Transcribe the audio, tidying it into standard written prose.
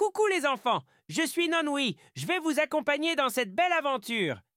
Coucou les enfants, je suis Nonwi, je vais vous accompagner dans cette belle aventure.